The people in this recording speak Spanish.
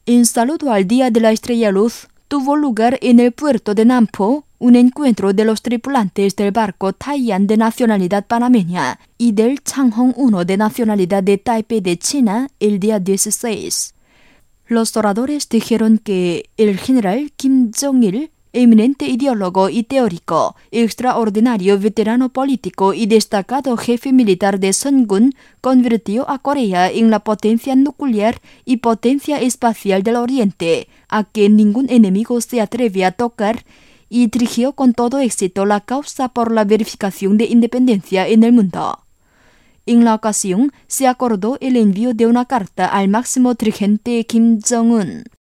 En saludo al Día de la Estrella Luz, tuvo lugar en el puerto de Nampo un encuentro de los tripulantes del barco Taiyan de nacionalidad panameña y del Changhong 1 de nacionalidad de Taipei de China el día 16. Los oradores dijeron que el general Kim Jong-il, eminente ideólogo y teórico, extraordinario veterano político y destacado jefe militar de Songun, convirtió a Corea en la potencia nuclear y potencia espacial del Oriente, a que ningún enemigo se atreve a tocar, y dirigió con todo éxito la causa por la verificación de independencia en el mundo. En la ocasión, se acordó el envío de una carta al máximo dirigente Kim Jong-un.